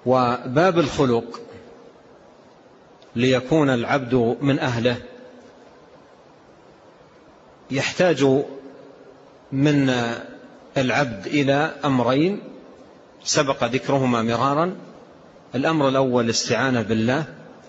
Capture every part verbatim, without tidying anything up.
وباب الخلق ليكون العبد من أهله يحتاج من العبد إلى أمرين سبق ذكرهما مرارا. الأمر الأول الاستعانة بالله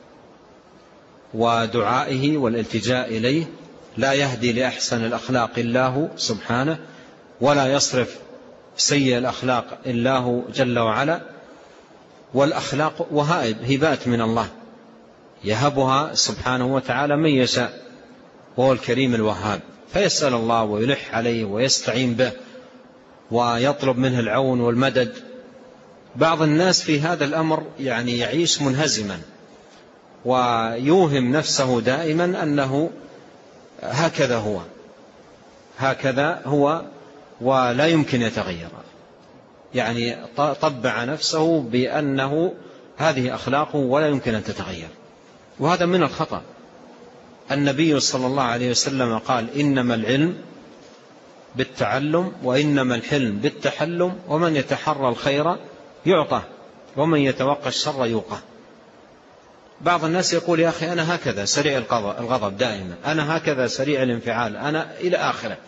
ودعائه والالتجاء إليه، لا يهدي لأحسن الأخلاق إلا هو سبحانه، ولا يصرف سيء الأخلاق إلا هو جل وعلا. والأخلاق وهائب، هبات من الله يهبها سبحانه وتعالى من يشاء، وهو الكريم الوهاب، فيسأل الله ويلح عليه ويستعين به ويطلب منه العون والمدد. بعض الناس في هذا الأمر يعني يعيش منهزما ويوهم نفسه دائما أنه هكذا هو هكذا هو ولا يمكن يتغير، يعني طبع نفسه بأنه هذه أخلاقه ولا يمكن أن تتغير، وهذا من الخطأ. النبي صلى الله عليه وسلم قال: إنما العلم بالتعلم وإنما الحلم بالتحلم، ومن يتحرى الخير يعطى ومن يتوقى الشر يوقى. بعض الناس يقول: يا أخي أنا هكذا سريع الغضب دائما، أنا هكذا سريع الانفعال، أنا إلى آخره.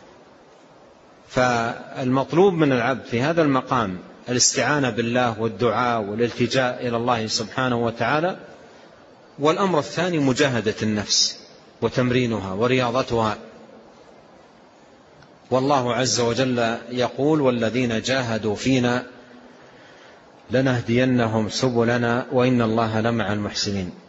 فالمطلوب من العبد في هذا المقام الاستعانة بالله والدعاء والالتجاء إلى الله سبحانه وتعالى. والأمر الثاني مجاهدة النفس وتمرينها ورياضتها. والله عز وجل يقول: والذين جاهدوا فينا لنهدينهم سبلنا وإن الله لمع المحسنين.